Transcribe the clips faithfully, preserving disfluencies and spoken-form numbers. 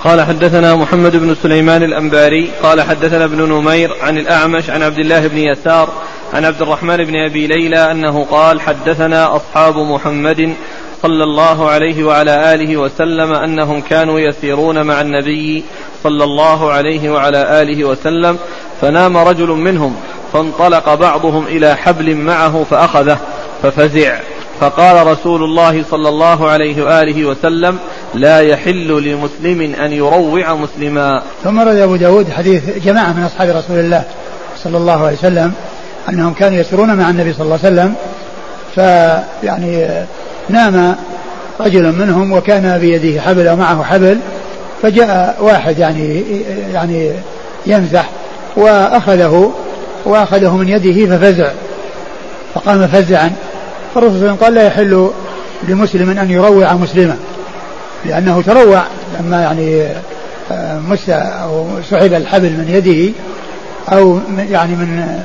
قال حدثنا محمد بن سليمان الأنباري قال حدثنا ابن نمير عن الأعمش عن عبد الله بن يسار عن عبد الرحمن بن أبي ليلى أنه قال حدثنا أصحاب محمد صلى الله عليه وعلى آله وسلم أنهم كانوا يسيرون مع النبي صلى الله عليه وعلى آله وسلم فنام رجل منهم فانطلق بعضهم إلى حبل معه فأخذه ففزع فقال رسول الله صلى الله عليه وآله وسلم لا يحل لمسلم أن يروع مسلما. ثم روى أبو داود حديث جماعة من أصحاب رسول الله صلى الله عليه وسلم أنهم كانوا يسيرون مع النبي صلى الله عليه وسلم فيعني نام رجل منهم وكان بيده حبل أو معه حبل فجاء واحد يعني يعني يمزح وأخذه وأخذه من يده ففزع فقام فزعا. فالرسول صلى الله عليه وسلم قال لا يحل لمسلم أن يروع مسلما لأنه تروع لما يعني مس أو سحب الحبل من يده أو يعني من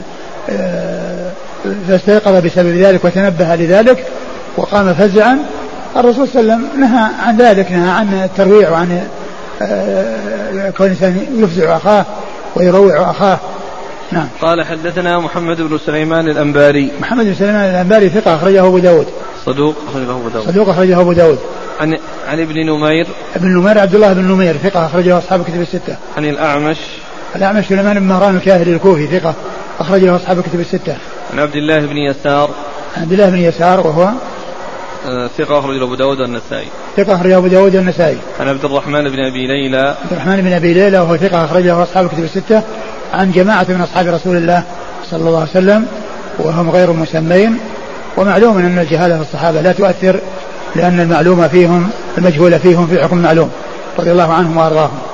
فاستيقظ بسبب ذلك وتنبه لذلك وقام فزعا. الرسول صلى الله عليه وسلم نهى عن ذلك نهى عن الترويع وعن كون الإنسان يفزع أخاه ويروع أخاه. نعم. قال حدثنا محمد بن سليمان الأنباري. محمد بن سليمان الأنباري ثقة أخرجه أبو داود. صدوق أخرجه أبو داود. صدوق أخرجه أبو داود. عن عن ابن نمير. ابن نمير عبد الله بن نمير ثقة أخرجه أصحاب الكتب الستة. عن الأعمش. الأعمش سليمان بن مهران الكاهلي الكوفي ثقة أخرجه أصحاب الكتب الستة. عن عبد الله بن يسار. عبد الله بن يسار وهو ثقة أخرجه أبو داود والنسائي. ثقة أخرجه أبو داود والنسائي. عن عبد الرحمن بن أبي ليلى. عبد الرحمن بن أبي ليلى وهو ثقة أخرجه أصحاب الكتب الستة عن جماعة من أصحاب رسول الله صلى الله عليه وسلم وهم غير مسمين. ومعلوم أن الجهالة في الصحابة لا تؤثر لأن المعلومة فيهم المجهولة فيهم في حكم معلوم رضي الله عنهم وأرضاهم.